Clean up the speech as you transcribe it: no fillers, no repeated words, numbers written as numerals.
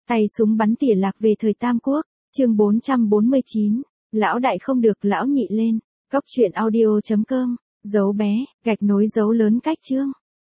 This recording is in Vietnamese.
Tay súng bắn tỉa lạc về thời Tam Quốc, chương 449, lão đại không được lão nhị lên, góc truyện audio.com, dấu bé, gạch nối dấu lớn cách chương.